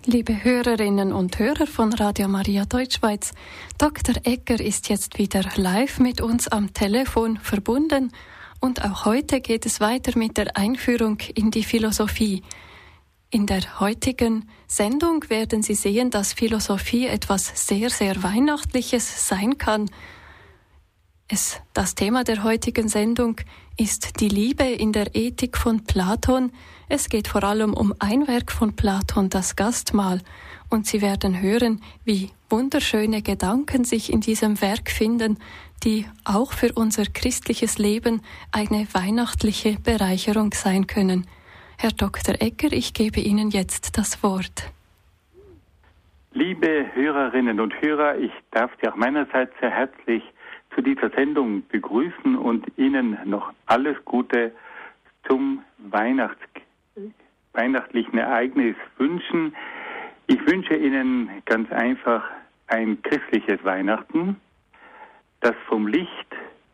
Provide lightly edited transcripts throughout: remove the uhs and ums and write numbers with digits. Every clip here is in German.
Liebe Hörerinnen und Hörer von Radio Maria Deutschschweiz, Dr. Egger ist jetzt wieder live mit uns am Telefon verbunden und auch heute geht es weiter mit der Einführung in die Philosophie. In der heutigen Sendung werden Sie sehen, dass Philosophie etwas sehr, sehr Weihnachtliches sein kann. Das Thema der heutigen Sendung ist die Liebe in der Ethik von Platon. Es geht vor allem um ein Werk von Platon, das Gastmahl. Und Sie werden hören, wie wunderschöne Gedanken sich in diesem Werk finden, die auch für unser christliches Leben eine weihnachtliche Bereicherung sein können. Herr Dr. Egger, ich gebe Ihnen jetzt das Wort. Liebe Hörerinnen und Hörer, ich darf Sie auch meinerseits sehr herzlich zu dieser Sendung begrüßen und Ihnen noch alles Gute zum weihnachtlichen Ereignis wünschen. Ich wünsche Ihnen ganz einfach ein christliches Weihnachten, das vom Licht,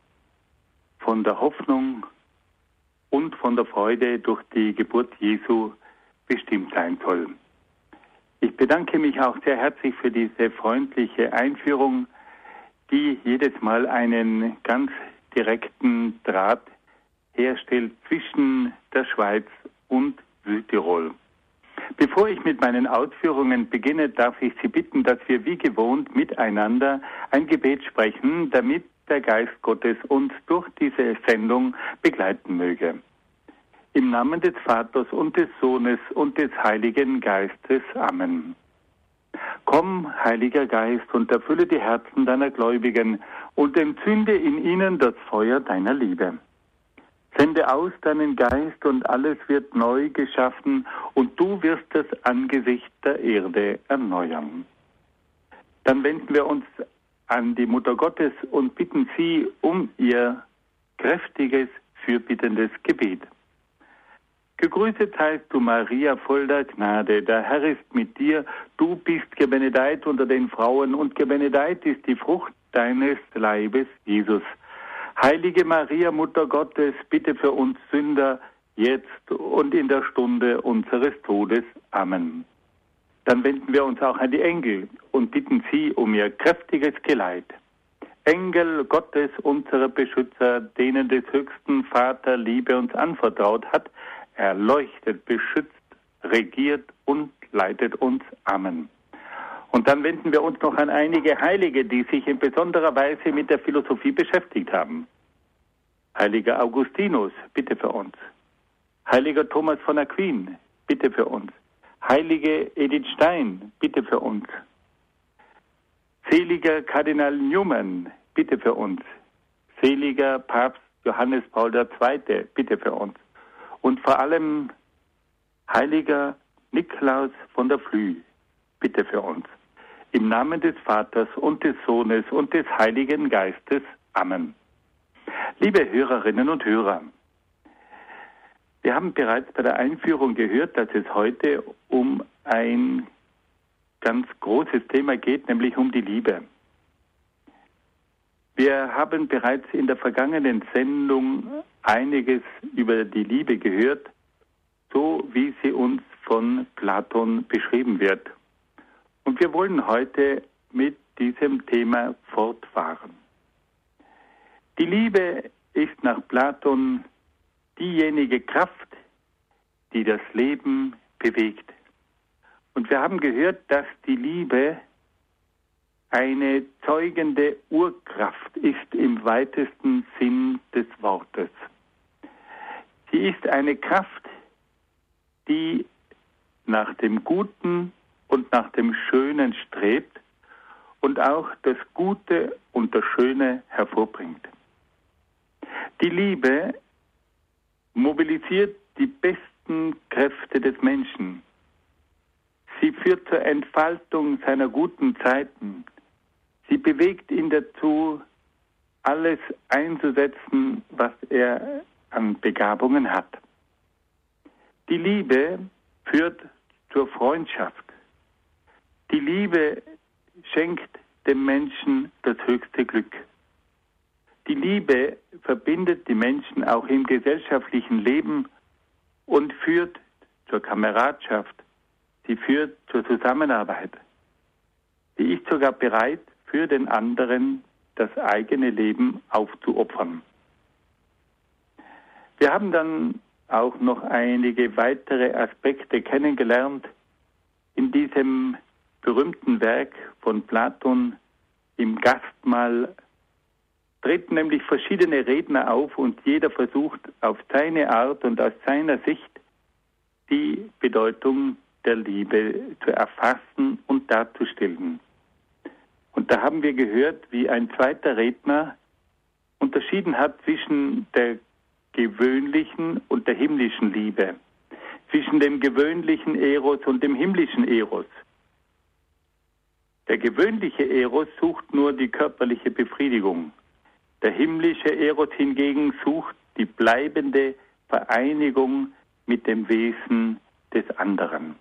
von der Hoffnung und von der Freude durch die Geburt Jesu bestimmt sein soll. Ich bedanke mich auch sehr herzlich für diese freundliche Einführung, die jedes Mal einen ganz direkten Draht herstellt zwischen der Schweiz und Südtirol. Bevor ich mit meinen Ausführungen beginne, darf ich Sie bitten, dass wir wie gewohnt miteinander ein Gebet sprechen, damit der Geist Gottes uns durch diese Sendung begleiten möge. Im Namen des Vaters und des Sohnes und des Heiligen Geistes. Amen. Komm, Heiliger Geist, und erfülle die Herzen deiner Gläubigen und entzünde in ihnen das Feuer deiner Liebe. Sende aus deinen Geist und alles wird neu geschaffen und du wirst das Angesicht der Erde erneuern. Dann wenden wir uns an die Mutter Gottes und bitten sie um ihr kräftiges, fürbittendes Gebet. Gegrüßet seist du, Maria, voll der Gnade. Der Herr ist mit dir. Du bist gebenedeit unter den Frauen und gebenedeit ist die Frucht deines Leibes, Jesus. Heilige Maria, Mutter Gottes, bitte für uns Sünder, jetzt und in der Stunde unseres Todes. Amen. Dann wenden wir uns auch an die Engel und bitten sie um ihr kräftiges Geleit. Engel Gottes, unsere Beschützer, denen des höchsten Vater Liebe uns anvertraut hat, erleuchtet, beschützt, regiert und leitet uns. Amen. Und dann wenden wir uns noch an einige Heilige, die sich in besonderer Weise mit der Philosophie beschäftigt haben. Heiliger Augustinus, bitte für uns. Heiliger Thomas von Aquin, bitte für uns. Heilige Edith Stein, bitte für uns. Seliger Kardinal Newman, bitte für uns. Seliger Papst Johannes Paul II., bitte für uns. Und vor allem Heiliger Nikolaus von der Flüe, bitte für uns. Im Namen des Vaters und des Sohnes und des Heiligen Geistes. Amen. Liebe Hörerinnen und Hörer, wir haben bereits bei der Einführung gehört, dass es heute um ein ganz großes Thema geht, nämlich um die Liebe. Wir haben bereits in der vergangenen Sendung einiges über die Liebe gehört, so wie sie uns von Platon beschrieben wird. Und wir wollen heute mit diesem Thema fortfahren. Die Liebe ist nach Platon diejenige Kraft, die das Leben bewegt. Und wir haben gehört, dass die Liebe eine zeugende Urkraft ist im weitesten Sinn des Wortes. Sie ist eine Kraft, die nach dem Guten und nach dem Schönen strebt und auch das Gute und das Schöne hervorbringt. Die Liebe mobilisiert die besten Kräfte des Menschen. Sie führt zur Entfaltung seiner guten Seiten. Sie bewegt ihn dazu, alles einzusetzen, was er an Begabungen hat. Die Liebe führt zur Freundschaft. Die Liebe schenkt dem Menschen das höchste Glück. Die Liebe verbindet die Menschen auch im gesellschaftlichen Leben und führt zur Kameradschaft. Sie führt zur Zusammenarbeit. Die ist sogar bereit, für den anderen das eigene Leben aufzuopfern. Wir haben dann auch noch einige weitere Aspekte kennengelernt in diesem berühmten Werk von Platon, im Gastmahl. Treten nämlich verschiedene Redner auf und jeder versucht auf seine Art und aus seiner Sicht die Bedeutung der Liebe zu erfassen und darzustellen. Und da haben wir gehört, wie ein zweiter Redner unterschieden hat zwischen der gewöhnlichen und der himmlischen Liebe, zwischen dem gewöhnlichen Eros und dem himmlischen Eros. Der gewöhnliche Eros sucht nur die körperliche Befriedigung. Der himmlische Eros hingegen sucht die bleibende Vereinigung mit dem Wesen des anderen.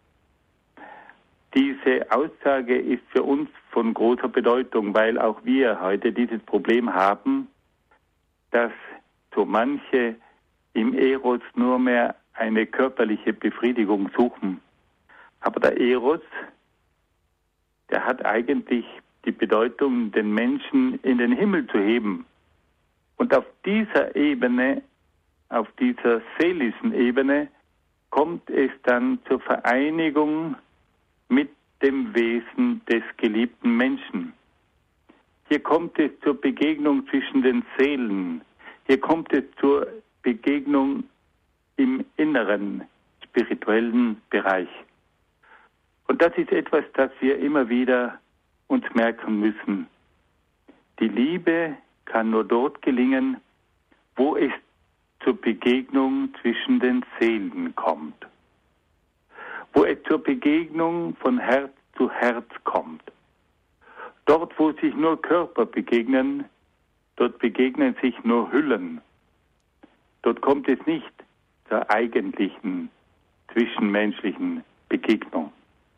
Diese Aussage ist für uns von großer Bedeutung, weil auch wir heute dieses Problem haben, dass so manche im Eros nur mehr eine körperliche Befriedigung suchen. Aber der Eros, der hat eigentlich die Bedeutung, den Menschen in den Himmel zu heben. Und auf dieser Ebene, auf dieser seelischen Ebene, kommt es dann zur Vereinigung mit dem Wesen des geliebten Menschen. Hier kommt es zur Begegnung zwischen den Seelen. Hier kommt es zur Begegnung im inneren, spirituellen Bereich. Und das ist etwas, das wir immer wieder uns merken müssen. Die Liebe kann nur dort gelingen, wo es zur Begegnung zwischen den Seelen kommt. Wo es zur Begegnung von Herz zu Herz kommt. Dort, wo sich nur Körper begegnen, dort begegnen sich nur Hüllen. Dort kommt es nicht zur eigentlichen zwischenmenschlichen Begegnung.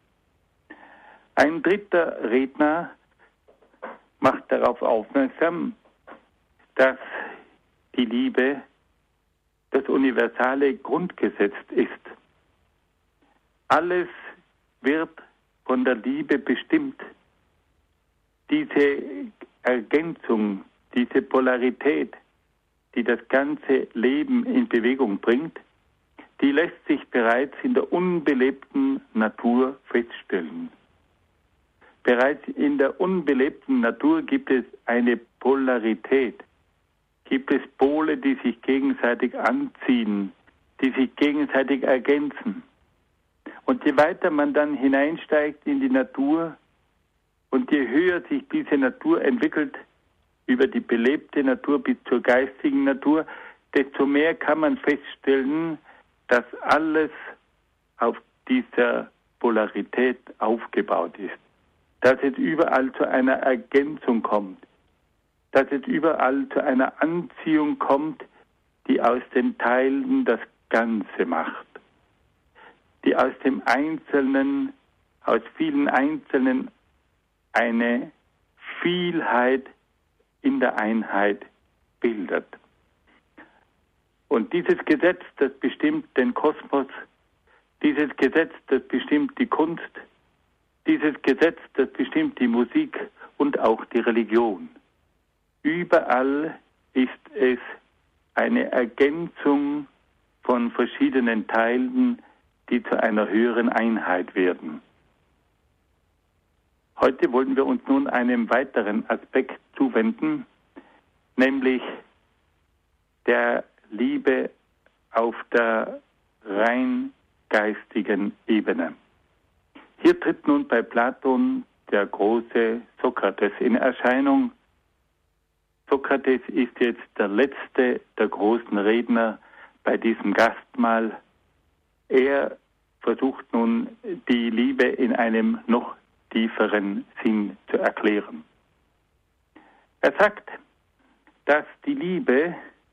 Ein dritter Redner macht darauf aufmerksam, dass die Liebe das universale Grundgesetz ist. Alles wird von der Liebe bestimmt. Diese Ergänzung, diese Polarität, die das ganze Leben in Bewegung bringt, die lässt sich bereits in der unbelebten Natur feststellen. Bereits in der unbelebten Natur gibt es eine Polarität, gibt es Pole, die sich gegenseitig anziehen, die sich gegenseitig ergänzen. Und je weiter man dann hineinsteigt in die Natur und je höher sich diese Natur entwickelt, über die belebte Natur bis zur geistigen Natur, desto mehr kann man feststellen, dass alles auf dieser Polarität aufgebaut ist. Dass es überall zu einer Ergänzung kommt. Dass es überall zu einer Anziehung kommt, die aus den Teilen das Ganze macht. Die aus dem Einzelnen, aus vielen Einzelnen eine Vielheit in der Einheit bildet. Und dieses Gesetz, das bestimmt den Kosmos, dieses Gesetz, das bestimmt die Kunst, dieses Gesetz, das bestimmt die Musik und auch die Religion. Überall ist es eine Ergänzung von verschiedenen Teilen, die zu einer höheren Einheit werden. Heute wollen wir uns nun einem weiteren Aspekt zuwenden, nämlich der Liebe auf der rein geistigen Ebene. Hier tritt nun bei Platon der große Sokrates in Erscheinung. Sokrates ist jetzt der letzte der großen Redner bei diesem Gastmahl. Er versucht nun, die Liebe in einem noch tieferen Sinn zu erklären. Er sagt, dass die Liebe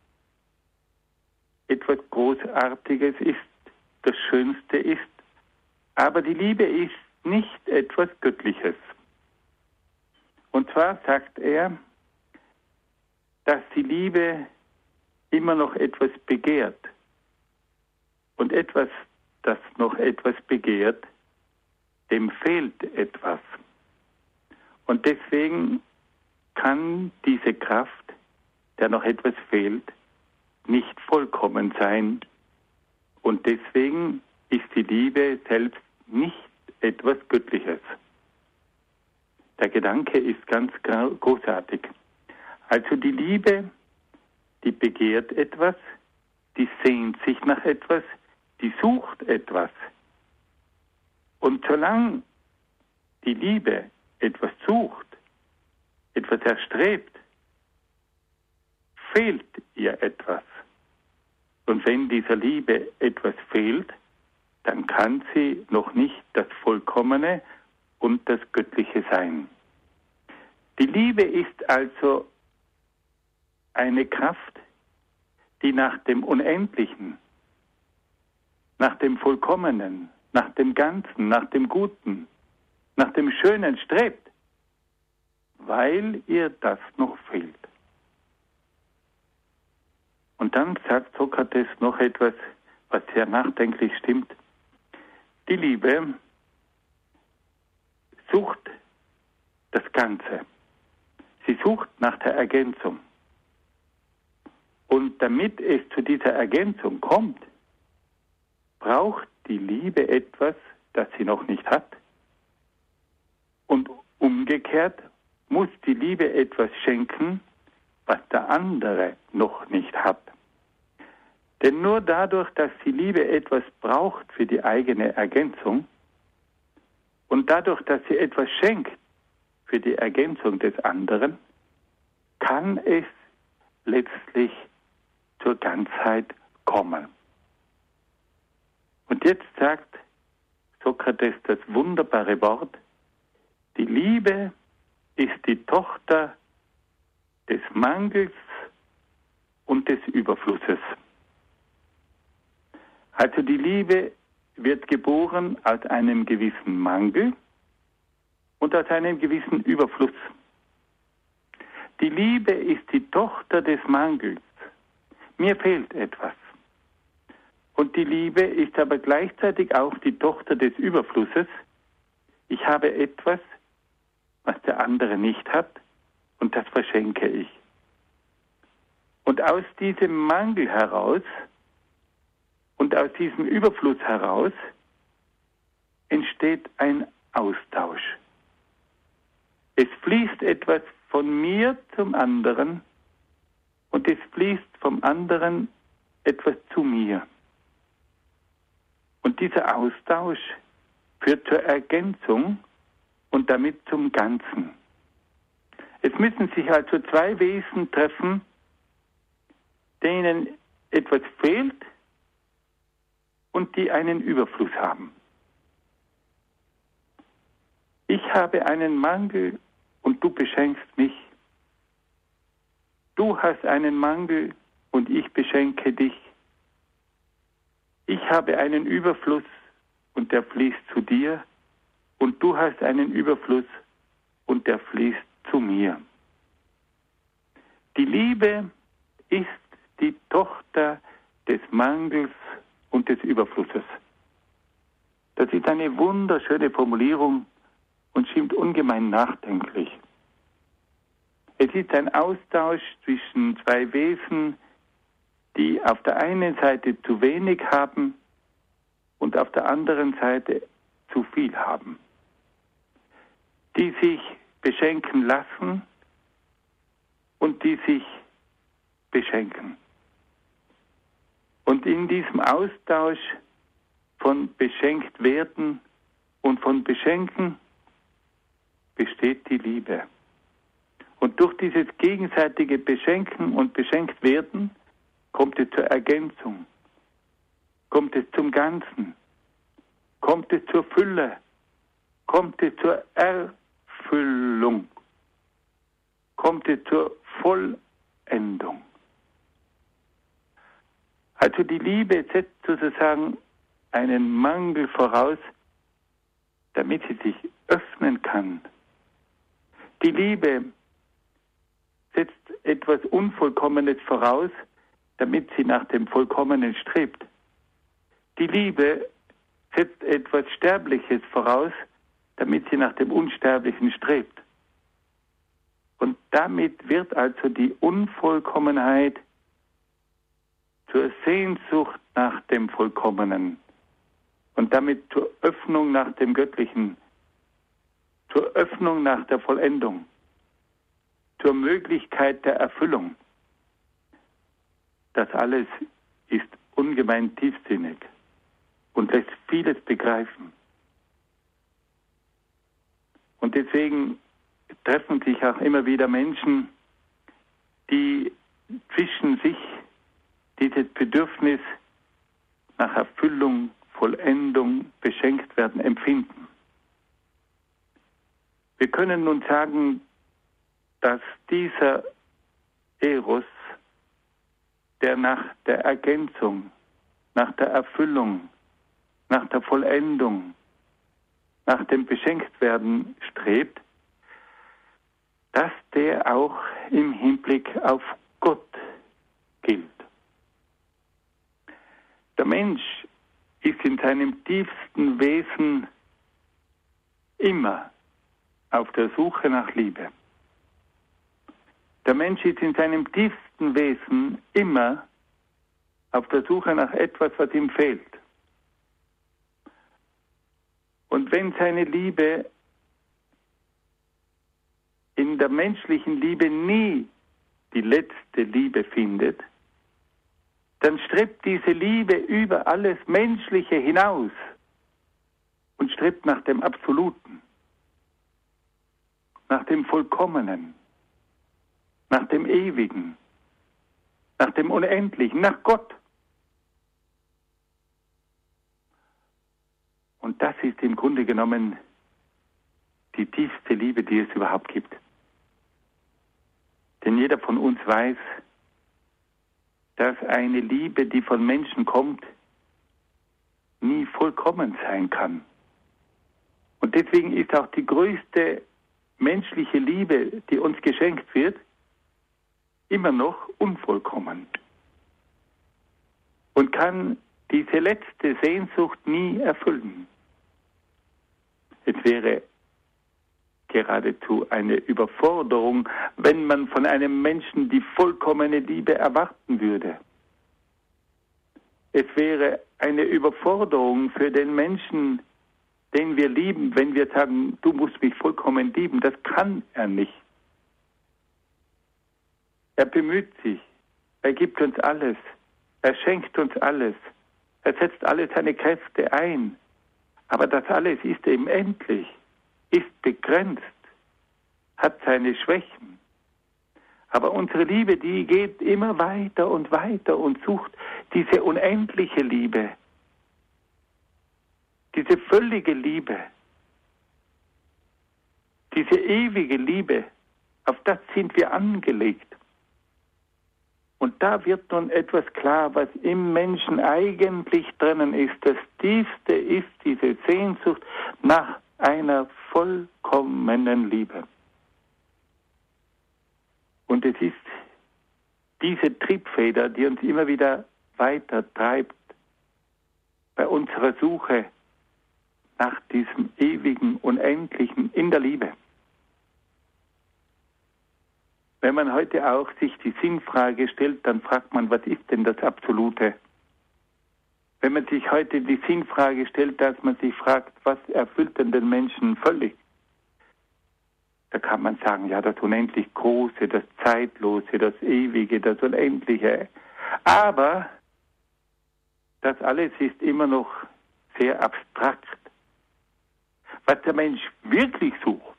etwas Großartiges ist, das Schönste ist, aber die Liebe ist nicht etwas Göttliches. Und zwar sagt er, dass die Liebe immer noch etwas begehrt. Und etwas, das noch etwas begehrt, dem fehlt etwas. Und deswegen kann diese Kraft, der noch etwas fehlt, nicht vollkommen sein. Und deswegen ist die Liebe selbst nicht etwas Göttliches. Der Gedanke ist ganz großartig. Also die Liebe, die begehrt etwas, die sehnt sich nach etwas, die sucht etwas. Und solange die Liebe etwas sucht, etwas erstrebt, fehlt ihr etwas. Und wenn dieser Liebe etwas fehlt, dann kann sie noch nicht das Vollkommene und das Göttliche sein. Die Liebe ist also eine Kraft, die nach dem Unendlichen, nach dem Vollkommenen, nach dem Ganzen, nach dem Guten, nach dem Schönen strebt, weil ihr das noch fehlt. Und dann sagt Sokrates noch etwas, was sehr nachdenklich stimmt. Die Liebe sucht das Ganze. Sie sucht nach der Ergänzung. Und damit es zu dieser Ergänzung kommt, braucht die Liebe etwas, das sie noch nicht hat. Und umgekehrt muss die Liebe etwas schenken, was der andere noch nicht hat. Denn nur dadurch, dass die Liebe etwas braucht für die eigene Ergänzung und dadurch, dass sie etwas schenkt für die Ergänzung des anderen, kann es letztlich zur Ganzheit kommen. Und jetzt sagt Sokrates das wunderbare Wort: Die Liebe ist die Tochter des Mangels und des Überflusses. Also die Liebe wird geboren aus einem gewissen Mangel und aus einem gewissen Überfluss. Die Liebe ist die Tochter des Mangels. Mir fehlt etwas. Und die Liebe ist aber gleichzeitig auch die Tochter des Überflusses. Ich habe etwas, was der andere nicht hat, und das verschenke ich. Und aus diesem Mangel heraus und aus diesem Überfluss heraus entsteht ein Austausch. Es fließt etwas von mir zum anderen und es fließt vom anderen etwas zu mir. Und dieser Austausch führt zur Ergänzung und damit zum Ganzen. Es müssen sich also zwei Wesen treffen, denen etwas fehlt und die einen Überfluss haben. Ich habe einen Mangel und du beschenkst mich. Du hast einen Mangel und ich beschenke dich. Ich habe einen Überfluss und der fließt zu dir und du hast einen Überfluss und der fließt zu mir. Die Liebe ist die Tochter des Mangels und des Überflusses. Das ist eine wunderschöne Formulierung und stimmt ungemein nachdenklich. Es ist ein Austausch zwischen zwei Wesen, die auf der einen Seite zu wenig haben und auf der anderen Seite zu viel haben. Die sich beschenken lassen und die sich beschenken. Und in diesem Austausch von beschenkt werden und von beschenken besteht die Liebe. Und durch dieses gegenseitige Beschenken und beschenkt werden kommt es zur Ergänzung, kommt es zum Ganzen, kommt es zur Fülle, kommt es zur Erfüllung, kommt es zur Vollendung. Also die Liebe setzt sozusagen einen Mangel voraus, damit sie sich öffnen kann. Die Liebe setzt etwas Unvollkommenes voraus, damit sie nach dem Vollkommenen strebt. Die Liebe setzt etwas Sterbliches voraus, damit sie nach dem Unsterblichen strebt. Und damit wird also die Unvollkommenheit zur Sehnsucht nach dem Vollkommenen und damit zur Öffnung nach dem Göttlichen, zur Öffnung nach der Vollendung, zur Möglichkeit der Erfüllung. Das alles ist ungemein tiefsinnig und lässt vieles begreifen. Und deswegen treffen sich auch immer wieder Menschen, die zwischen sich dieses Bedürfnis nach Erfüllung, Vollendung, beschenkt werden, empfinden. Wir können nun sagen, dass dieser Eros, der nach der Ergänzung, nach der Erfüllung, nach der Vollendung, nach dem Beschenktwerden strebt, dass der auch im Hinblick auf Gott gilt. Der Mensch ist in seinem tiefsten Wesen immer auf der Suche nach Liebe. Der Mensch ist in seinem tiefsten Wesen immer auf der Suche nach etwas, was ihm fehlt. Und wenn seine Liebe in der menschlichen Liebe nie die letzte Liebe findet, dann strebt diese Liebe über alles Menschliche hinaus und strebt nach dem Absoluten, nach dem Vollkommenen, nach dem Ewigen, nach dem Unendlichen, nach Gott. Und das ist im Grunde genommen die tiefste Liebe, die es überhaupt gibt. Denn jeder von uns weiß, dass eine Liebe, die von Menschen kommt, nie vollkommen sein kann. Und deswegen ist auch die größte menschliche Liebe, die uns geschenkt wird, immer noch unvollkommen. Und kann diese letzte Sehnsucht nie erfüllen. Es wäre geradezu eine Überforderung, wenn man von einem Menschen die vollkommene Liebe erwarten würde. Es wäre eine Überforderung für den Menschen, den wir lieben, wenn wir sagen, du musst mich vollkommen lieben. Das kann er nicht. Er bemüht sich, er gibt uns alles, er schenkt uns alles, er setzt alle seine Kräfte ein. Aber das alles ist eben endlich, ist begrenzt, hat seine Schwächen. Aber unsere Liebe, die geht immer weiter und weiter und sucht diese unendliche Liebe, diese völlige Liebe, diese ewige Liebe, auf das sind wir angelegt. Und da wird nun etwas klar, was im Menschen eigentlich drinnen ist. Das Tiefste ist diese Sehnsucht nach einer vollkommenen Liebe. Und es ist diese Triebfeder, die uns immer wieder weiter treibt bei unserer Suche nach diesem ewigen, unendlichen in der Liebe. Wenn man heute auch sich die Sinnfrage stellt, dann fragt man, was ist denn das Absolute? Wenn man sich heute die Sinnfrage stellt, dass man sich fragt, was erfüllt denn den Menschen völlig? Da kann man sagen, ja, das unendlich Große, das Zeitlose, das Ewige, das Unendliche. Aber das alles ist immer noch sehr abstrakt. Was der Mensch wirklich sucht,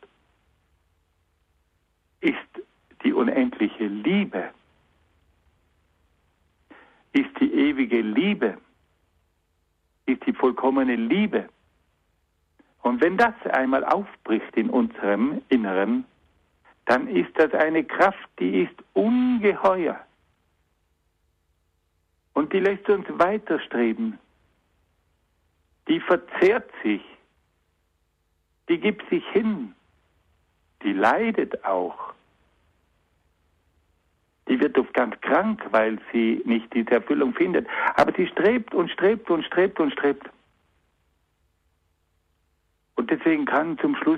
ist die unendliche Liebe, ist die ewige Liebe, ist die vollkommene Liebe. Und wenn das einmal aufbricht in unserem Inneren, dann ist das eine Kraft, die ist ungeheuer. Und die lässt uns weiterstreben. Die verzehrt sich. Die gibt sich hin. Die leidet auch. Die wird oft ganz krank, weil sie nicht diese Erfüllung findet. Aber sie strebt und strebt und strebt und strebt. Und Und deswegen kann zum Schluss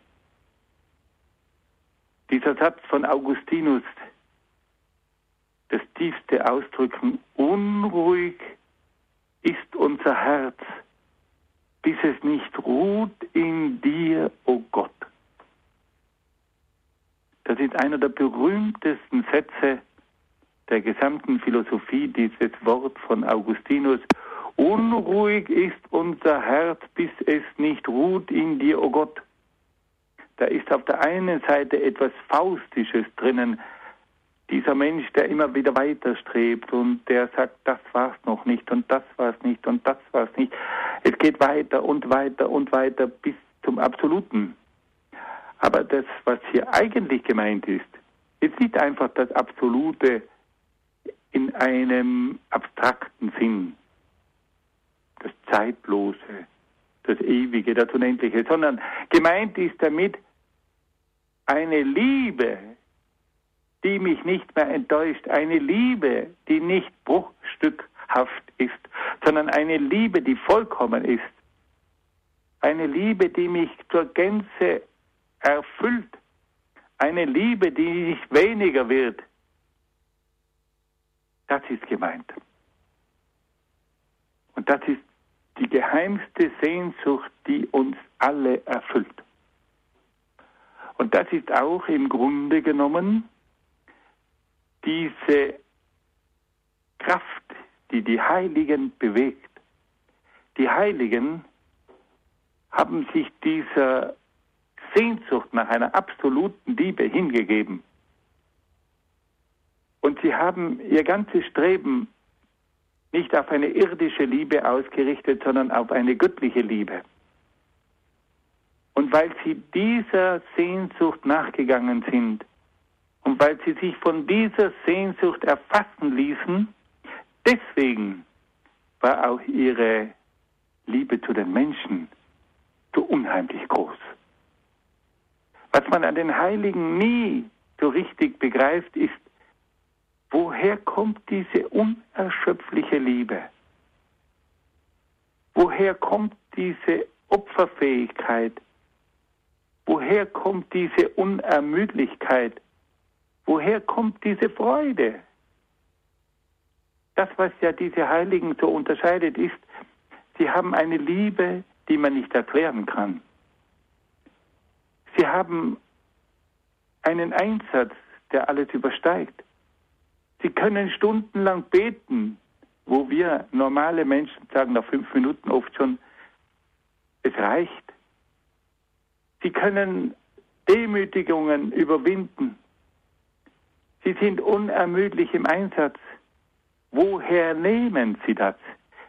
dieser Satz von Augustinus das Tiefste ausdrücken: Unruhig ist unser Herz, bis es nicht ruht in dir, o Gott. Das ist einer der berühmtesten Sätze der gesamten Philosophie, dieses Wort von Augustinus. Unruhig ist unser Herz, bis es nicht ruht in dir, o Gott. Da ist auf der einen Seite etwas Faustisches drinnen. Dieser Mensch, der immer wieder weiterstrebt und der sagt, das war's noch nicht und das war's nicht und das war's nicht. Es geht weiter und weiter und weiter bis zum Absoluten. Aber das, was hier eigentlich gemeint ist nicht einfach das Absolute in einem abstrakten Sinn, das Zeitlose, das Ewige, das Unendliche, sondern gemeint ist damit eine Liebe, die mich nicht mehr enttäuscht, eine Liebe, die nicht bruchstückhaft ist, sondern eine Liebe, die vollkommen ist, eine Liebe, die mich zur Gänze erfüllt, eine Liebe, die nicht weniger wird. Das ist gemeint. Und das ist die geheimste Sehnsucht, die uns alle erfüllt. Und das ist auch im Grunde genommen diese Kraft, die die Heiligen bewegt. Die Heiligen haben sich dieser Sehnsucht nach einer absoluten Liebe hingegeben. Und sie haben ihr ganzes Streben nicht auf eine irdische Liebe ausgerichtet, sondern auf eine göttliche Liebe. Und weil sie dieser Sehnsucht nachgegangen sind und weil sie sich von dieser Sehnsucht erfassen ließen, deswegen war auch ihre Liebe zu den Menschen so unheimlich groß. Was man an den Heiligen nie so richtig begreift, ist, woher kommt diese unerschöpfliche Liebe? Woher kommt diese Opferfähigkeit? Woher kommt diese Unermüdlichkeit? Woher kommt diese Freude? Das, was ja diese Heiligen so unterscheidet, ist, sie haben eine Liebe, die man nicht erklären kann. Sie haben einen Einsatz, der alles übersteigt. Sie können stundenlang beten, wo wir normale Menschen sagen, nach 5 Minuten oft schon, es reicht. Sie können Demütigungen überwinden. Sie sind unermüdlich im Einsatz. Woher nehmen Sie das?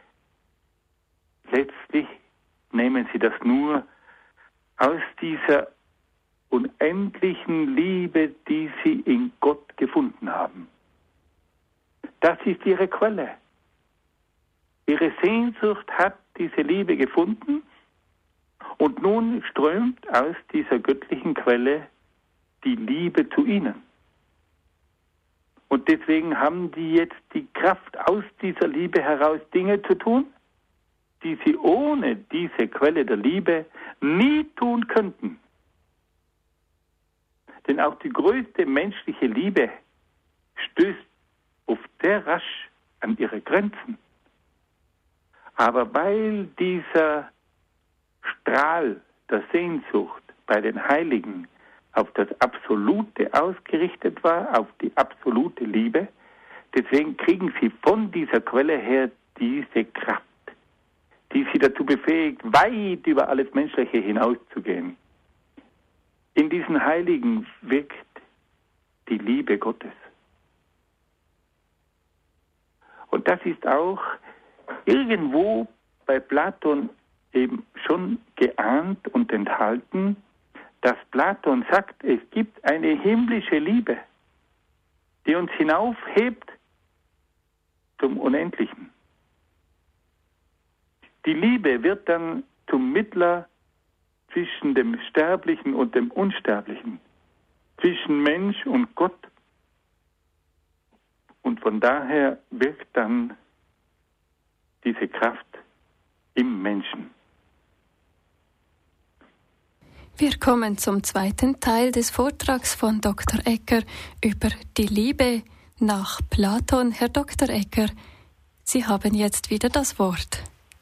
Letztlich nehmen Sie das nur aus dieser unendlichen Liebe, die Sie in Gott gefunden haben. Das ist Ihre Quelle. Ihre Sehnsucht hat diese Liebe gefunden und nun strömt aus dieser göttlichen Quelle die Liebe zu Ihnen. Und deswegen haben die jetzt die Kraft, aus dieser Liebe heraus Dinge zu tun, die sie ohne diese Quelle der Liebe nie tun könnten. Denn auch die größte menschliche Liebe stößt oft sehr rasch an ihre Grenzen. Aber weil dieser Strahl der Sehnsucht bei den Heiligen auf das Absolute ausgerichtet war, auf die absolute Liebe, deswegen kriegen sie von dieser Quelle her diese Kraft, die sie dazu befähigt, weit über alles Menschliche hinauszugehen. In diesen Heiligen wirkt die Liebe Gottes. Und das ist auch irgendwo bei Platon eben schon geahnt und enthalten, dass Platon sagt, es gibt eine himmlische Liebe, die uns hinaufhebt zum Unendlichen. Die Liebe wird dann zum Mittler zwischen dem Sterblichen und dem Unsterblichen, zwischen Mensch und Gott. Und von daher wirkt dann diese Kraft im Menschen. Wir kommen zum zweiten Teil des Vortrags von Dr. Egger über die Liebe nach Platon. Herr Dr. Egger, Sie haben jetzt wieder das Wort.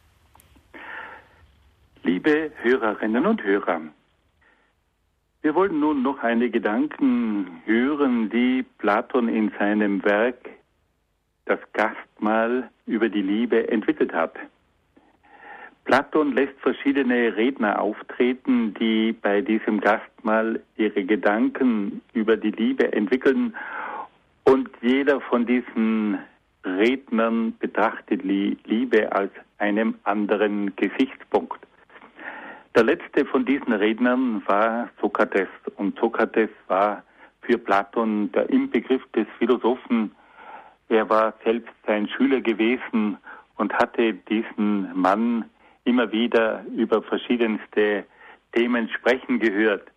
Liebe Hörerinnen und Hörer, wir wollen nun noch einige Gedanken hören, die Platon in seinem Werk Das Gastmahl über die Liebe entwickelt hat. Platon lässt verschiedene Redner auftreten, die bei diesem Gastmahl ihre Gedanken über die Liebe entwickeln, und jeder von diesen Rednern betrachtet die Liebe aus einem anderen Gesichtspunkt. Der letzte von diesen Rednern war Sokrates, und Sokrates war für Platon der Inbegriff des Philosophen. Er war selbst sein Schüler gewesen und hatte diesen Mann immer wieder über verschiedenste Themen sprechen gehört.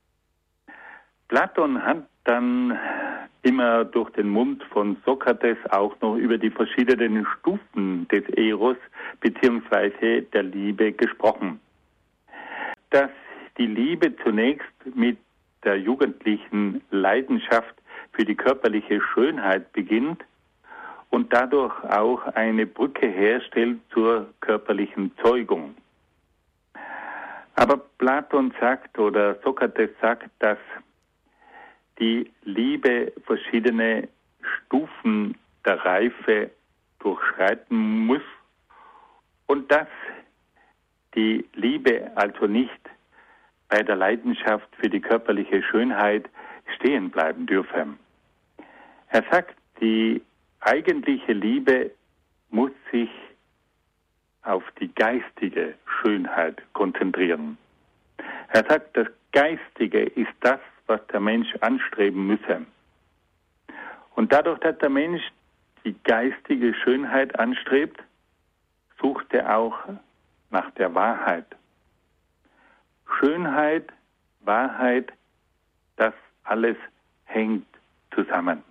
Platon hat dann immer durch den Mund von Sokrates auch noch über die verschiedenen Stufen des Eros bzw. der Liebe gesprochen. Dass die Liebe zunächst mit der jugendlichen Leidenschaft für die körperliche Schönheit beginnt und dadurch auch eine Brücke herstellt zur körperlichen Zeugung. Aber Platon sagt oder Sokrates sagt, dass die Liebe verschiedene Stufen der Reife durchschreiten muss und dass die Liebe also nicht bei der Leidenschaft für die körperliche Schönheit stehen bleiben dürfe. Er sagt, die eigentliche Liebe muss sich auf die geistige Schönheit konzentrieren. Er sagt, das Geistige ist das, was der Mensch anstreben müsse. Und dadurch, dass der Mensch die geistige Schönheit anstrebt, sucht er auch nach der Wahrheit. Schönheit, Wahrheit, das alles hängt zusammen.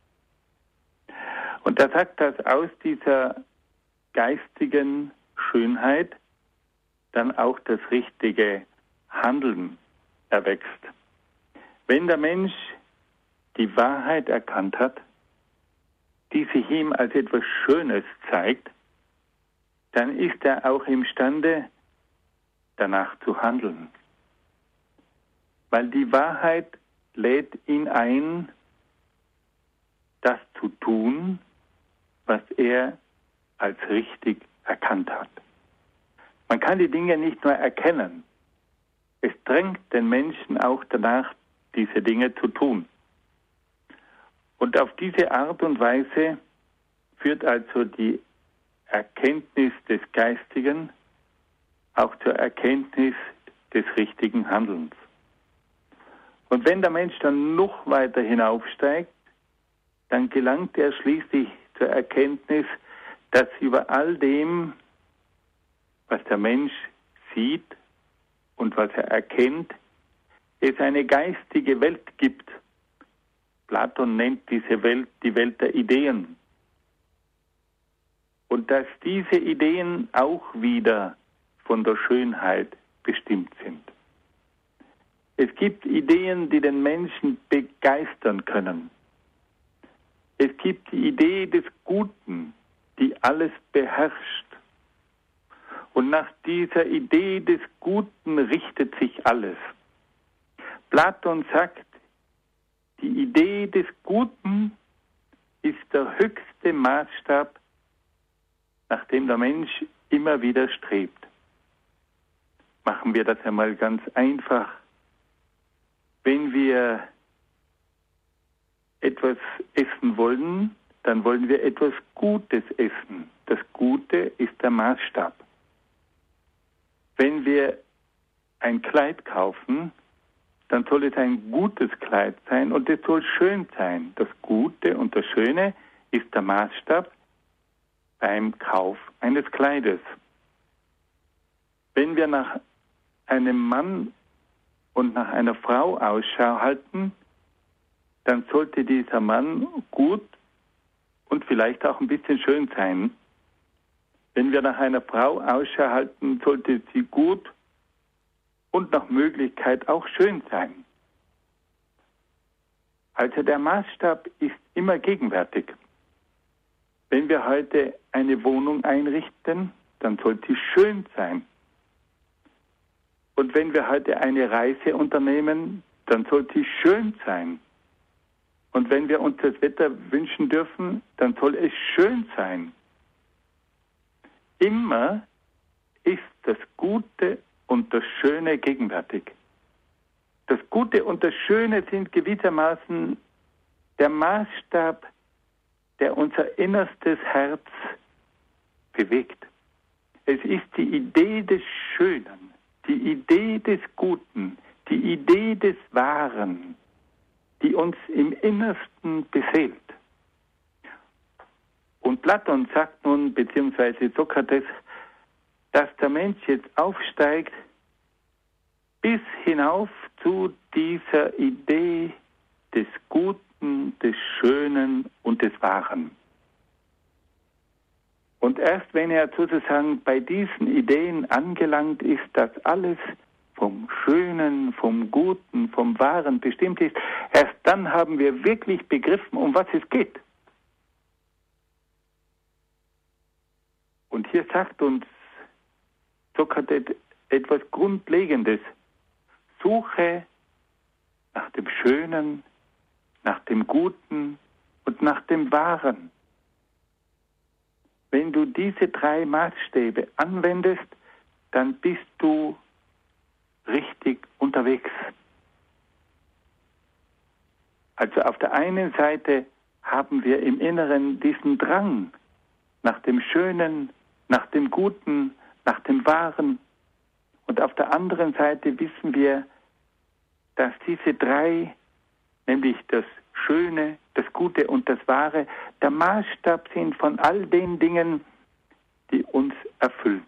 Und er sagt, dass aus dieser geistigen Schönheit dann auch das richtige Handeln erwächst. Wenn der Mensch die Wahrheit erkannt hat, die sich ihm als etwas Schönes zeigt, dann ist er auch imstande, danach zu handeln. Weil die Wahrheit lädt ihn ein, das zu tun, was er als richtig erkannt hat. Man kann die Dinge nicht nur erkennen. Es drängt den Menschen auch danach, diese Dinge zu tun. Und auf diese Art und Weise führt also die Erkenntnis des Geistigen auch zur Erkenntnis des richtigen Handelns. Und wenn der Mensch dann noch weiter hinaufsteigt, dann gelangt er schließlich zur Erkenntnis, dass über all dem, was der Mensch sieht und was er erkennt, es eine geistige Welt gibt. Platon nennt diese Welt die Welt der Ideen. Und dass diese Ideen auch wieder von der Schönheit bestimmt sind. Es gibt Ideen, die den Menschen begeistern können. Es gibt die Idee des Guten, die alles beherrscht. Und nach dieser Idee des Guten richtet sich alles. Platon sagt, die Idee des Guten ist der höchste Maßstab, nach dem der Mensch immer wieder strebt. Machen wir das einmal ganz einfach. Wenn wir etwas essen wollen, dann wollen wir etwas Gutes essen. Das Gute ist der Maßstab. Wenn wir ein Kleid kaufen, dann soll es ein gutes Kleid sein und es soll schön sein. Das Gute und das Schöne ist der Maßstab beim Kauf eines Kleides. Wenn wir nach einem Mann und nach einer Frau Ausschau halten, dann sollte dieser Mann gut und vielleicht auch ein bisschen schön sein. Wenn wir nach einer Frau Ausschau halten, sollte sie gut und nach Möglichkeit auch schön sein. Also der Maßstab ist immer gegenwärtig. Wenn wir heute eine Wohnung einrichten, dann soll sie schön sein. Und wenn wir heute eine Reise unternehmen, dann soll sie schön sein. Und wenn wir uns das Wetter wünschen dürfen, dann soll es schön sein. Immer ist das Gute und das Schöne gegenwärtig. Das Gute und das Schöne sind gewissermaßen der Maßstab, der unser innerstes Herz bewegt. Es ist die Idee des Schönen, die Idee des Guten, die Idee des Wahren, die uns im Innersten beseelt. Und Platon sagt nun, beziehungsweise Sokrates, dass der Mensch jetzt aufsteigt bis hinauf zu dieser Idee des Guten, des Schönen und des Wahren. Und erst wenn er sozusagen bei diesen Ideen angelangt ist, dass alles vom Schönen, vom Guten, vom Wahren bestimmt ist, erst dann haben wir wirklich begriffen, um was es geht. Und hier sagt uns Sokrates etwas Grundlegendes. Suche nach dem Schönen, nach dem Guten und nach dem Wahren. Wenn du diese 3 Maßstäbe anwendest, dann bist du richtig unterwegs. Also auf der einen Seite haben wir im Inneren diesen Drang nach dem Schönen, nach dem Guten, nach dem Wahren. Und auf der anderen Seite wissen wir, dass diese 3, nämlich das Schöne, das Gute und das Wahre, der Maßstab sind von all den Dingen, die uns erfüllen.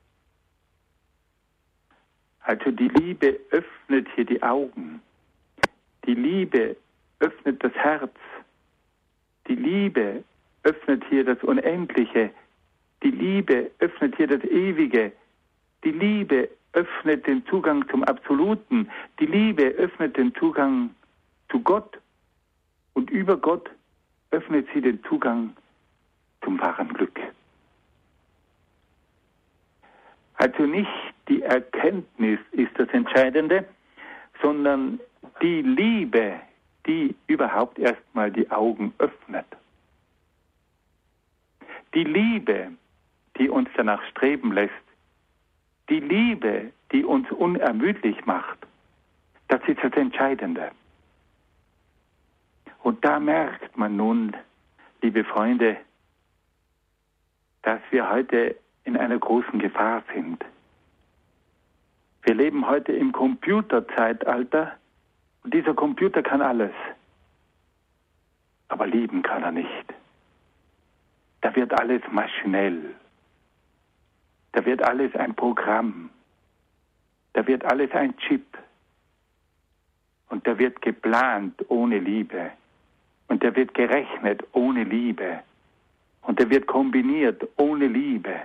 Also die Liebe öffnet hier die Augen. Die Liebe öffnet das Herz. Die Liebe öffnet hier das Unendliche. Die Liebe öffnet hier das Ewige. Die Liebe öffnet den Zugang zum Absoluten. Die Liebe öffnet den Zugang zu Gott. Und über Gott öffnet sie den Zugang zum wahren Glück. Also nicht die Erkenntnis ist das Entscheidende, sondern die Liebe, die überhaupt erstmal die Augen öffnet. Die Liebe, die uns danach streben lässt. Die Liebe, die uns unermüdlich macht. Das ist das Entscheidende. Und da merkt man nun, liebe Freunde, dass wir heute in einer großen Gefahr sind. Wir leben heute im Computerzeitalter und dieser Computer kann alles. Aber lieben kann er nicht. Da wird alles maschinell. Da wird alles ein Programm. Da wird alles ein Chip. Und da wird geplant ohne Liebe. Und da wird gerechnet ohne Liebe. Und da wird kombiniert ohne Liebe.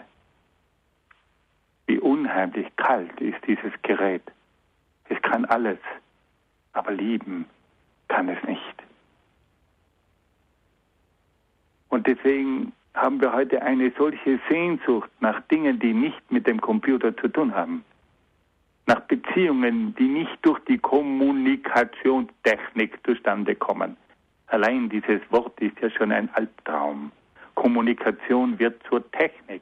Wie unheimlich kalt ist dieses Gerät. Es kann alles, aber lieben kann es nicht. Und deswegen haben wir heute eine solche Sehnsucht nach Dingen, die nicht mit dem Computer zu tun haben. Nach Beziehungen, die nicht durch die Kommunikationstechnik zustande kommen. Allein dieses Wort ist ja schon ein Albtraum. Kommunikation wird zur Technik.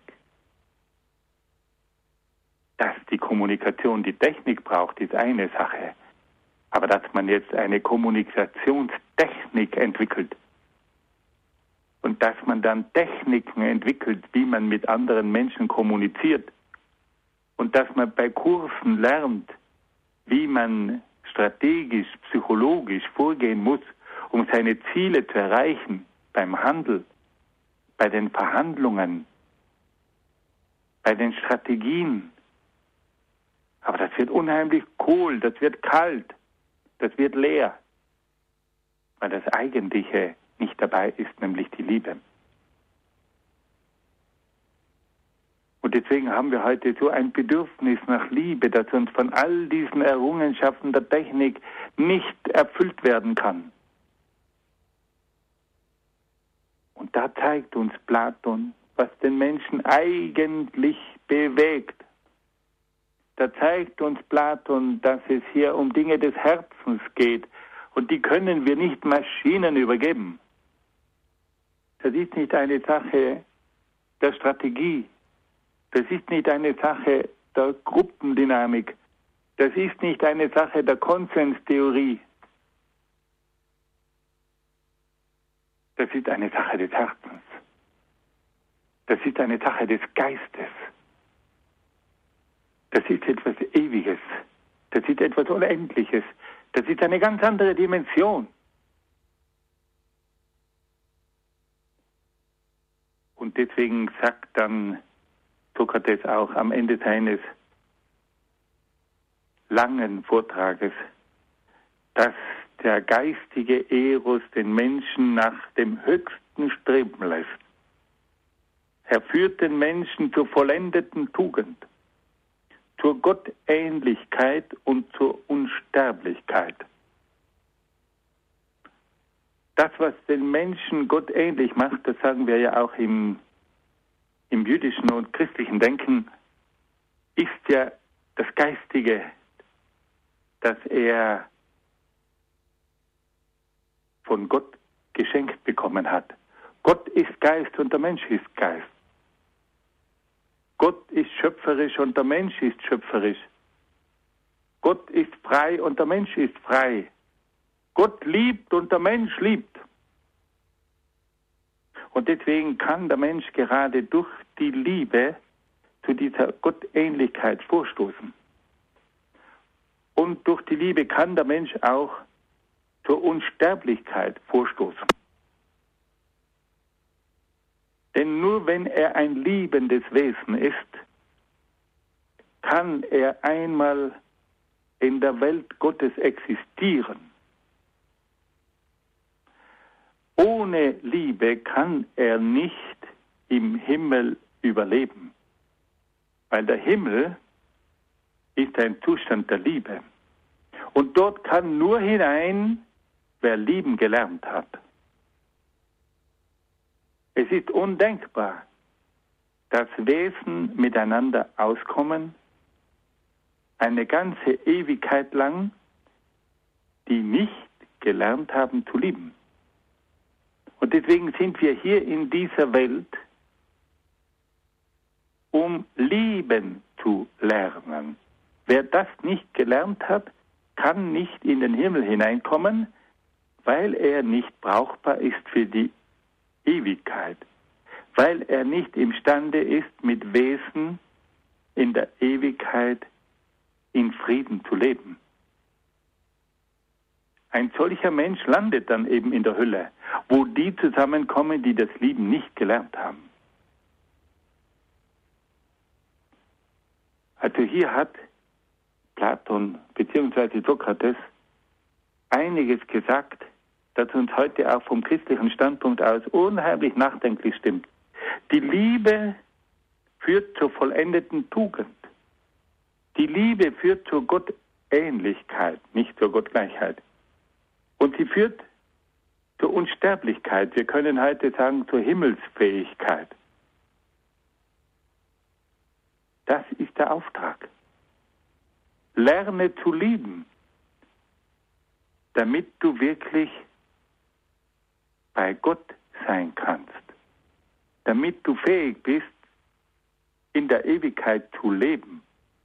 Dass die Kommunikation die Technik braucht, ist eine Sache. Aber dass man jetzt eine Kommunikationstechnik entwickelt und dass man dann Techniken entwickelt, wie man mit anderen Menschen kommuniziert und dass man bei Kursen lernt, wie man strategisch, psychologisch vorgehen muss, um seine Ziele zu erreichen, beim Handel, bei den Verhandlungen, bei den Strategien. Aber das wird unheimlich hohl, das wird kalt, das wird leer, weil das Eigentliche nicht dabei ist, nämlich die Liebe. Und deswegen haben wir heute so ein Bedürfnis nach Liebe, das uns von all diesen Errungenschaften der Technik nicht erfüllt werden kann. Und da zeigt uns Platon, was den Menschen eigentlich bewegt. Da zeigt uns Platon, dass es hier um Dinge des Herzens geht. Und die können wir nicht Maschinen übergeben. Das ist nicht eine Sache der Strategie. Das ist nicht eine Sache der Gruppendynamik. Das ist nicht eine Sache der Konsenstheorie. Das ist eine Sache des Herzens. Das ist eine Sache des Geistes. Das ist etwas Ewiges. Das ist etwas Unendliches. Das ist eine ganz andere Dimension. Und deswegen sagt dann Sokrates auch am Ende seines langen Vortrages, dass der geistige Eros den Menschen nach dem Höchsten streben lässt. Er führt den Menschen zur vollendeten Tugend, zur Gottähnlichkeit und zur Unsterblichkeit. Das, was den Menschen gottähnlich macht, das sagen wir ja auch im jüdischen und christlichen Denken, ist ja das Geistige, das er von Gott geschenkt bekommen hat. Gott ist Geist und der Mensch ist Geist. Gott ist schöpferisch und der Mensch ist schöpferisch. Gott ist frei und der Mensch ist frei. Gott liebt und der Mensch liebt. Und deswegen kann der Mensch gerade durch die Liebe zu dieser Gottähnlichkeit vorstoßen. Und durch die Liebe kann der Mensch auch zur Unsterblichkeit vorstoßen. Denn nur wenn er ein liebendes Wesen ist, kann er einmal in der Welt Gottes existieren. Ohne Liebe kann er nicht im Himmel überleben, weil der Himmel ist ein Zustand der Liebe. Und dort kann nur hinein, wer lieben gelernt hat. Es ist undenkbar, dass Wesen miteinander auskommen, eine ganze Ewigkeit lang, die nicht gelernt haben zu lieben. Und deswegen sind wir hier in dieser Welt, um lieben zu lernen. Wer das nicht gelernt hat, kann nicht in den Himmel hineinkommen, weil er nicht brauchbar ist für die Ewigkeit, weil er nicht imstande ist, mit Wesen in der Ewigkeit in Frieden zu leben. Ein solcher Mensch landet dann eben in der Hölle, wo die zusammenkommen, die das Lieben nicht gelernt haben. Also hier hat Platon bzw. Sokrates einiges gesagt, das uns heute auch vom christlichen Standpunkt aus unheimlich nachdenklich stimmt. Die Liebe führt zur vollendeten Tugend. Die Liebe führt zur Gottähnlichkeit, nicht zur Gottgleichheit. Und sie führt zur Unsterblichkeit. Wir können heute sagen, zur Himmelsfähigkeit. Das ist der Auftrag. Lerne zu lieben, damit du wirklich bei Gott sein kannst. Damit du fähig bist, in der Ewigkeit zu leben.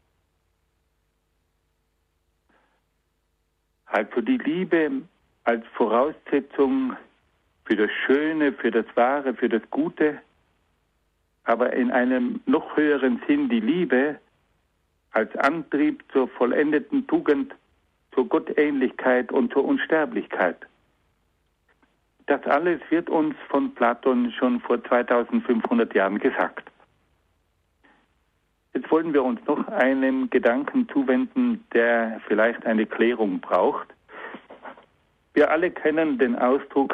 Also die Liebe als Voraussetzung für das Schöne, für das Wahre, für das Gute, aber in einem noch höheren Sinn die Liebe als Antrieb zur vollendeten Tugend, zur Gottähnlichkeit und zur Unsterblichkeit. Das alles wird uns von Platon schon vor 2500 Jahren gesagt. Jetzt wollen wir uns noch einem Gedanken zuwenden, der vielleicht eine Klärung braucht. Wir alle kennen den Ausdruck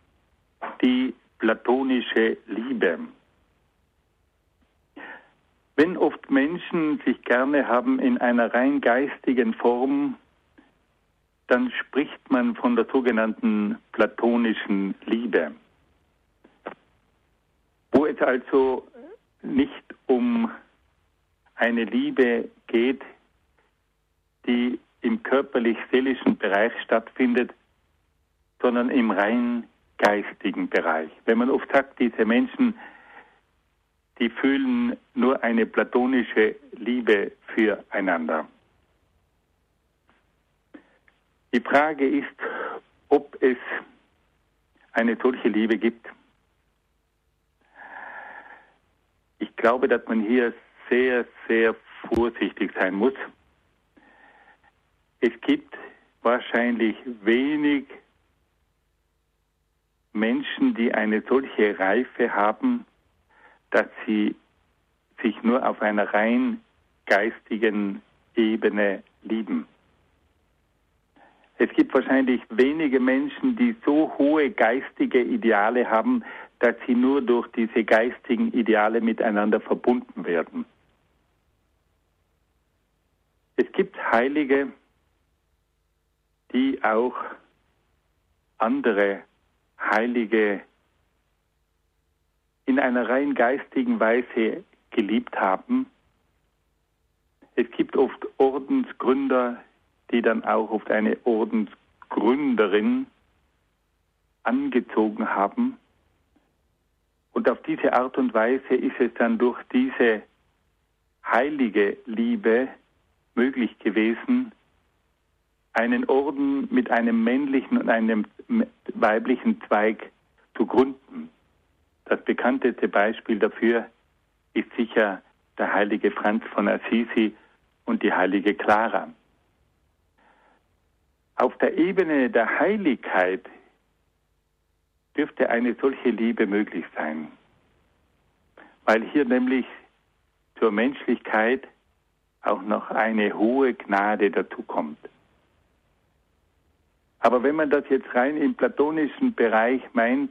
die platonische Liebe. Wenn oft Menschen sich gerne haben in einer rein geistigen Form, dann spricht man von der sogenannten platonischen Liebe, wo es also nicht um eine Liebe geht, die im körperlich-seelischen Bereich stattfindet, sondern im rein geistigen Bereich. Wenn man oft sagt, diese Menschen, die fühlen nur eine platonische Liebe füreinander. Die Frage ist, ob es eine solche Liebe gibt. Ich glaube, dass man hier sehr, sehr vorsichtig sein muss. Es gibt wahrscheinlich wenig Menschen, die eine solche Reife haben, dass sie sich nur auf einer rein geistigen Ebene lieben. Es gibt wahrscheinlich wenige Menschen, die so hohe geistige Ideale haben, dass sie nur durch diese geistigen Ideale miteinander verbunden werden. Es gibt Heilige, die auch andere Heilige in einer rein geistigen Weise geliebt haben. Es gibt oft Ordensgründer, die dann auch oft eine Ordensgründerin angezogen haben. Und auf diese Art und Weise ist es dann durch diese heilige Liebe möglich gewesen, einen Orden mit einem männlichen und einem weiblichen Zweig zu gründen. Das bekannteste Beispiel dafür ist sicher der heilige Franz von Assisi und die heilige Clara. Auf der Ebene der Heiligkeit dürfte eine solche Liebe möglich sein, weil hier nämlich zur Menschlichkeit auch noch eine hohe Gnade dazukommt. Aber wenn man das jetzt rein im platonischen Bereich meint,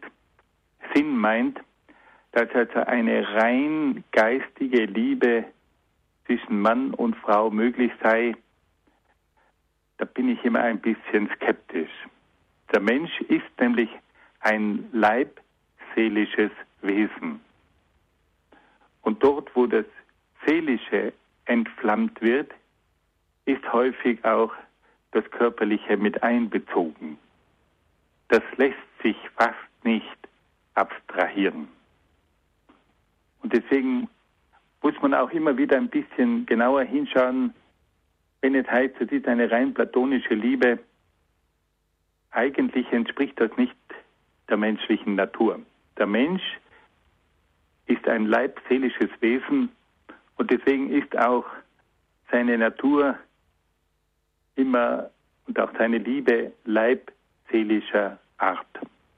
dass also eine rein geistige Liebe zwischen Mann und Frau möglich sei, da bin ich immer ein bisschen skeptisch. Der Mensch ist nämlich ein leibseelisches Wesen. Und dort, wo das Seelische entflammt wird, ist häufig auch das Körperliche mit einbezogen. Das lässt sich fast nicht abstrahieren. Und deswegen muss man auch immer wieder ein bisschen genauer hinschauen, wenn es heißt, es ist eine rein platonische Liebe. Eigentlich entspricht das nicht der menschlichen Natur. Der Mensch ist ein leibseelisches Wesen und deswegen ist auch seine Natur immer und auch seine Liebe leibseelischer Art.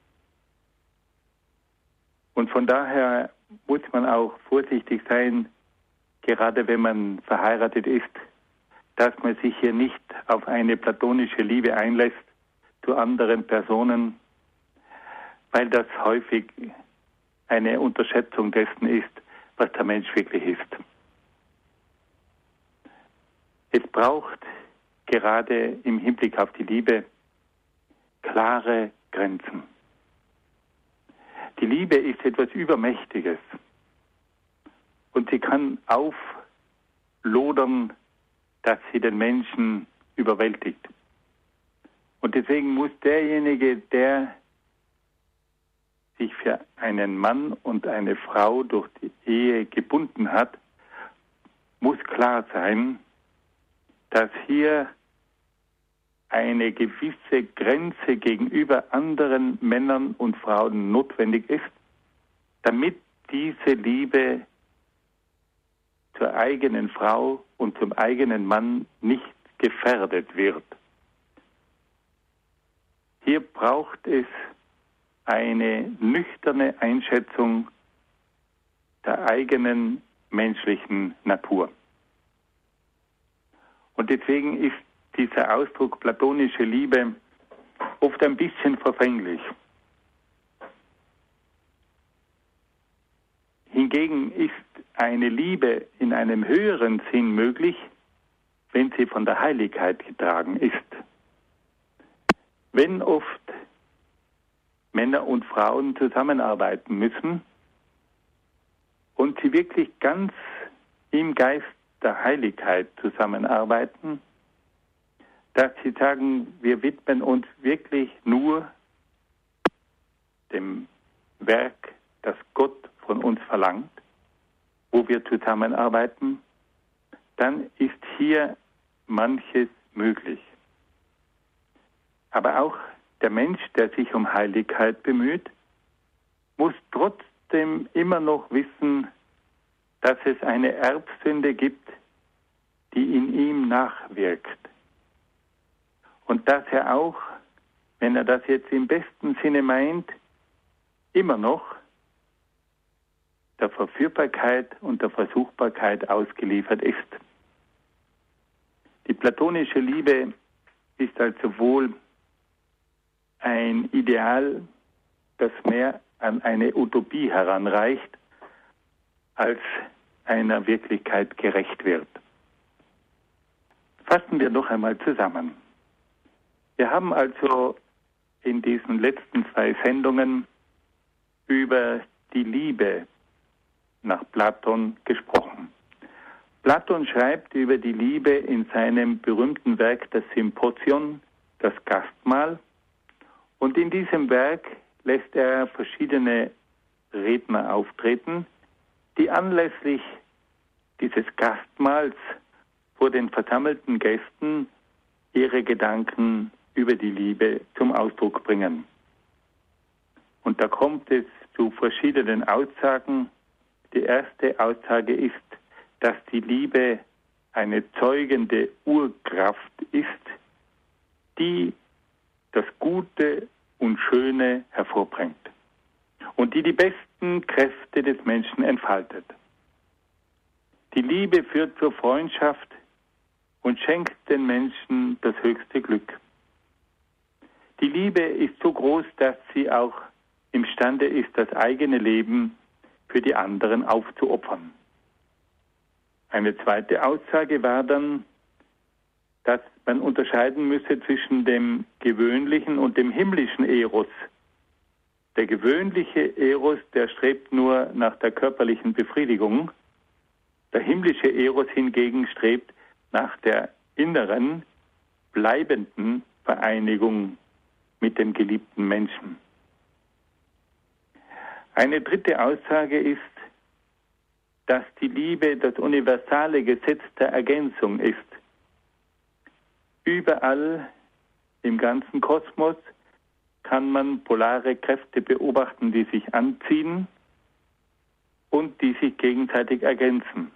Und von daher muss man auch vorsichtig sein, gerade wenn man verheiratet ist, dass man sich hier nicht auf eine platonische Liebe einlässt zu anderen Personen, weil das häufig eine Unterschätzung dessen ist, was der Mensch wirklich ist. Es braucht gerade im Hinblick auf die Liebe klare Grenzen. Die Liebe ist etwas Übermächtiges und sie kann auflodern, dass sie den Menschen überwältigt. Und deswegen muss derjenige, der sich für einen Mann und eine Frau durch die Ehe gebunden hat, muss klar sein, dass hier eine gewisse Grenze gegenüber anderen Männern und Frauen notwendig ist, damit diese Liebe zur eigenen Frau und zum eigenen Mann nicht gefährdet wird. Hier braucht es eine nüchterne Einschätzung der eigenen menschlichen Natur. Und deswegen ist dieser Ausdruck platonische Liebe oft ein bisschen verfänglich. Hingegen ist eine Liebe in einem höheren Sinn möglich, wenn sie von der Heiligkeit getragen ist. Wenn oft Männer und Frauen zusammenarbeiten müssen und sie wirklich ganz im Geist der Heiligkeit zusammenarbeiten, dass sie sagen, wir widmen uns wirklich nur dem Werk, das Gott von uns verlangt, wo wir zusammenarbeiten, dann ist hier manches möglich. Aber auch der Mensch, der sich um Heiligkeit bemüht, muss trotzdem immer noch wissen, dass es eine Erbsünde gibt, die in ihm nachwirkt. Und dass er auch, wenn er das jetzt im besten Sinne meint, immer noch der Verführbarkeit und der Versuchbarkeit ausgeliefert ist. Die platonische Liebe ist also wohl ein Ideal, das mehr an eine Utopie heranreicht, als einer Wirklichkeit gerecht wird. Fassen wir noch einmal zusammen. Wir haben also in diesen letzten 2 Sendungen über die Liebe nach Platon gesprochen. Platon schreibt über die Liebe in seinem berühmten Werk das Symposion, das Gastmahl. Und in diesem Werk lässt er verschiedene Redner auftreten, die anlässlich dieses Gastmahls vor den versammelten Gästen ihre Gedanken über die Liebe zum Ausdruck bringen. Und da kommt es zu verschiedenen Aussagen. Die erste Aussage ist, dass die Liebe eine zeugende Urkraft ist, die das Gute und Schöne hervorbringt und die besten Kräfte des Menschen entfaltet. Die Liebe führt zur Freundschaft und schenkt den Menschen das höchste Glück. Die Liebe ist so groß, dass sie auch imstande ist, das eigene Leben für die anderen aufzuopfern. Eine zweite Aussage war dann, dass man unterscheiden müsse zwischen dem gewöhnlichen und dem himmlischen Eros. Der gewöhnliche Eros, der strebt nur nach der körperlichen Befriedigung. Der himmlische Eros hingegen strebt nach der inneren, bleibenden Vereinigung mit dem geliebten Menschen. Eine dritte Aussage ist, dass die Liebe das universale Gesetz der Ergänzung ist. Überall im ganzen Kosmos kann man polare Kräfte beobachten, die sich anziehen und die sich gegenseitig ergänzen.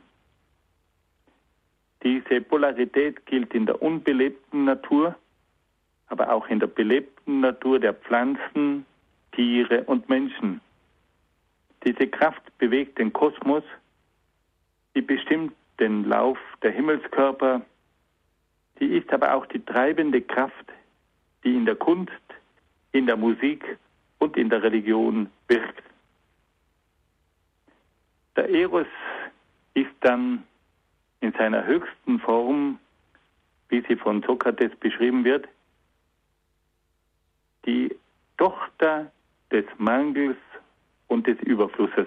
Diese Polarität gilt in der unbelebten Natur, aber auch in der belebten Natur der Pflanzen, Tiere und Menschen. Diese Kraft bewegt den Kosmos, die bestimmt den Lauf der Himmelskörper, die ist aber auch die treibende Kraft, die in der Kunst, in der Musik und in der Religion wirkt. Der Eros ist dann in seiner höchsten Form, wie sie von Sokrates beschrieben wird, die Tochter des Mangels und des Überflusses.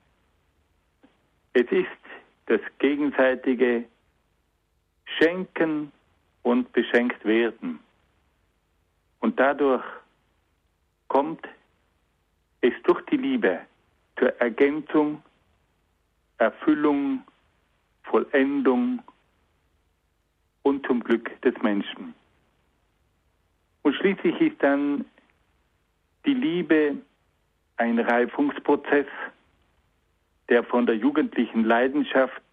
Es ist das gegenseitige Schenken und beschenkt werden. Und dadurch kommt es durch die Liebe zur Ergänzung, Erfüllung, Vollendung und zum Glück des Menschen. Und schließlich ist dann die Liebe ein Reifungsprozess, der von der jugendlichen Leidenschaft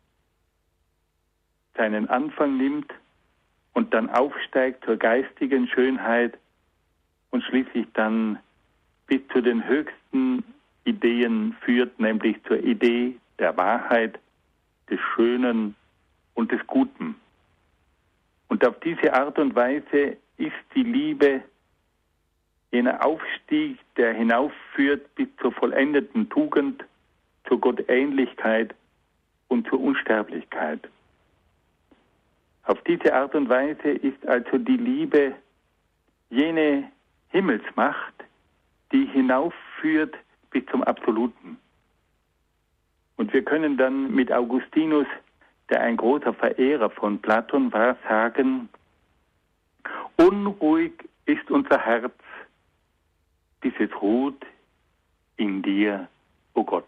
seinen Anfang nimmt und dann aufsteigt zur geistigen Schönheit und schließlich dann bis zu den höchsten Ideen führt, nämlich zur Idee der Wahrheit, des Schönen und des Guten. Und auf diese Art und Weise ist die Liebe jener Aufstieg, der hinaufführt bis zur vollendeten Tugend, zur Gottähnlichkeit und zur Unsterblichkeit. Auf diese Art und Weise ist also die Liebe jene Himmelsmacht, die hinaufführt bis zum Absoluten. Und wir können dann mit Augustinus, der ein großer Verehrer von Platon war, sagen: Unruhig ist unser Herz, bis es ruht in dir, o Gott.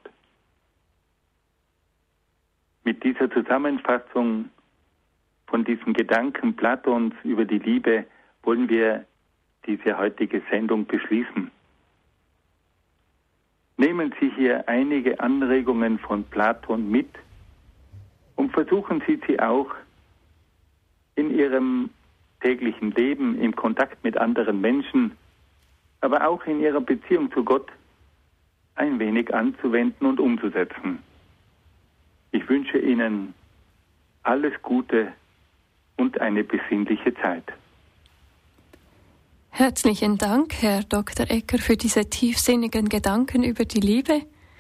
Mit dieser Zusammenfassung von diesen Gedanken Platons über die Liebe wollen wir diese heutige Sendung beschließen. Nehmen Sie hier einige Anregungen von Platon mit und versuchen Sie sie auch in Ihrem täglichen Leben, im Kontakt mit anderen Menschen, aber auch in Ihrer Beziehung zu Gott ein wenig anzuwenden und umzusetzen. Ich wünsche Ihnen alles Gute und eine besinnliche Zeit. Herzlichen Dank, Herr Dr. Ecker, für diese tiefsinnigen Gedanken über die Liebe.